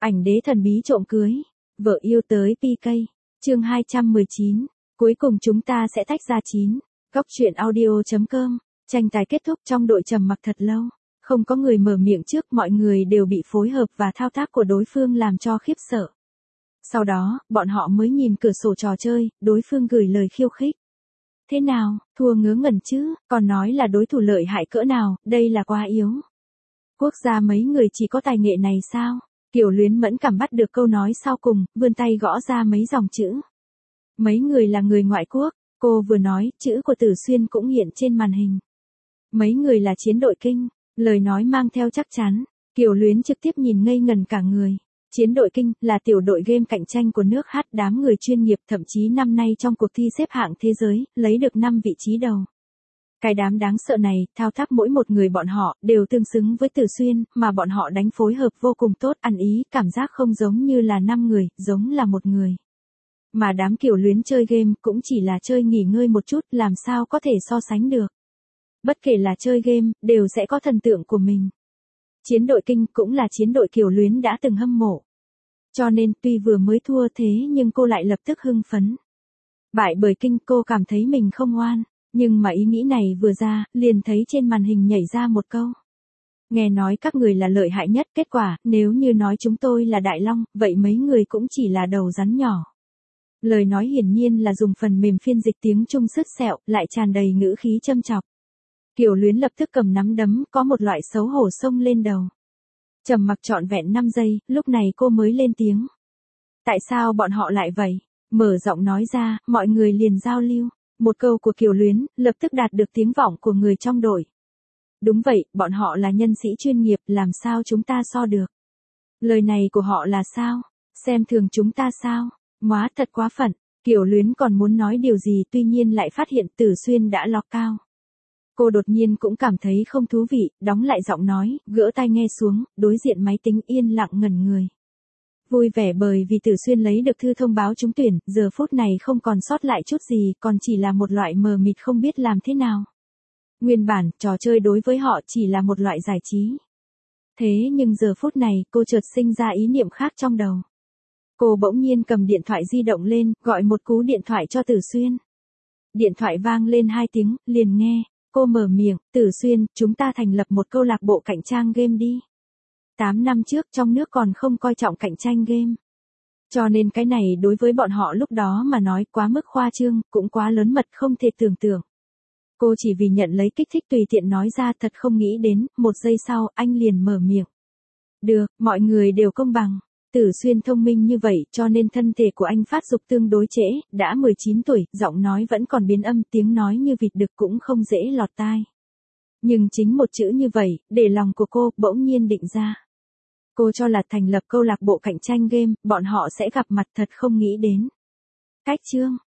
Ảnh đế thần bí trộm cưới. Vợ yêu tới PK. Chương 219. Cuối cùng chúng ta sẽ tách ra 9. Góc truyện audio.com. Tranh tài kết thúc trong đội trầm mặc thật lâu. Không có người mở miệng trước, mọi người đều bị phối hợp và thao tác của đối phương làm cho khiếp sợ. Sau đó, bọn họ mới nhìn cửa sổ trò chơi, đối phương gửi lời khiêu khích. Thế nào, thua ngớ ngẩn chứ, còn nói là đối thủ lợi hại cỡ nào, đây là quá yếu. Quốc gia mấy người chỉ có tài nghệ này sao? Kiều Luyến mẫn cảm bắt được câu nói sau cùng, vươn tay gõ ra mấy dòng chữ. Mấy người là người ngoại quốc, cô vừa nói, chữ của Tử Xuyên cũng hiện trên màn hình. Mấy người là chiến đội kinh, lời nói mang theo chắc chắn. Kiều Luyến trực tiếp nhìn ngây ngần cả người. Chiến đội kinh là tiểu đội game cạnh tranh của nước Hát, đám người chuyên nghiệp, thậm chí năm nay trong cuộc thi xếp hạng thế giới, lấy được 5 vị trí đầu. Cái đám đáng sợ này, thao tác mỗi một người bọn họ, đều tương xứng với Tử Xuyên, mà bọn họ đánh phối hợp vô cùng tốt, ăn ý, cảm giác không giống như là 5 người, giống là một người. Mà đám Kiều Luyến chơi game cũng chỉ là chơi nghỉ ngơi một chút, làm sao có thể so sánh được. Bất kể là chơi game, đều sẽ có thần tượng của mình. Chiến đội kinh cũng là chiến đội Kiều Luyến đã từng hâm mộ. Cho nên tuy vừa mới thua thế nhưng cô lại lập tức hưng phấn. Bại bởi kinh cô cảm thấy mình không oan, nhưng mà ý nghĩ này vừa ra, liền thấy trên màn hình nhảy ra một câu. Nghe nói các người là lợi hại nhất, kết quả, nếu như nói chúng tôi là Đại Long, vậy mấy người cũng chỉ là đầu rắn nhỏ. Lời nói hiển nhiên là dùng phần mềm phiên dịch tiếng Trung sứt sẹo, lại tràn đầy ngữ khí châm chọc. Kiều Luyến lập tức cầm nắm đấm, có một loại xấu hổ xông lên đầu. Trầm mặc trọn vẹn 5 giây, lúc này cô mới lên tiếng. Tại sao bọn họ lại vậy? Mở giọng nói ra, mọi người liền giao lưu. Một câu của Kiều Luyến, lập tức đạt được tiếng vọng của người trong đội. Đúng vậy, bọn họ là nhân sĩ chuyên nghiệp, làm sao chúng ta so được? Lời này của họ là sao? Xem thường chúng ta sao? Móa thật quá phận. Kiều Luyến còn muốn nói điều gì, tuy nhiên lại phát hiện Tử Xuyên đã lọt cao. Cô đột nhiên cũng cảm thấy không thú vị, đóng lại giọng nói, gỡ tai nghe xuống, đối diện máy tính yên lặng ngẩn người. Vui vẻ bởi vì Tử Xuyên lấy được thư thông báo trúng tuyển, giờ phút này không còn sót lại chút gì, còn chỉ là một loại mờ mịt không biết làm thế nào. Nguyên bản, trò chơi đối với họ chỉ là một loại giải trí. Thế nhưng giờ phút này, cô chợt sinh ra ý niệm khác trong đầu. Cô bỗng nhiên cầm điện thoại di động lên, gọi một cú điện thoại cho Tử Xuyên. Điện thoại vang lên 2 tiếng, liền nghe. Cô mở miệng, Tử Xuyên, chúng ta thành lập một câu lạc bộ cạnh tranh game đi. 8 năm trước trong nước còn không coi trọng cạnh tranh game. Cho nên cái này đối với bọn họ lúc đó mà nói quá mức khoa trương, cũng quá lớn mật không thể tưởng tượng. Cô chỉ vì nhận lấy kích thích tùy tiện nói ra, thật không nghĩ đến, 1 giây sau anh liền mở miệng. Được, mọi người đều công bằng. Tử Xuyên thông minh như vậy cho nên thân thể của anh phát dục tương đối trễ, đã 19 tuổi, giọng nói vẫn còn biến âm, tiếng nói như vịt đực cũng không dễ lọt tai. Nhưng chính một chữ như vậy, để lòng của cô bỗng nhiên định ra. Cô cho là thành lập câu lạc bộ cạnh tranh game, bọn họ sẽ gặp mặt, thật không nghĩ đến. Cách chương,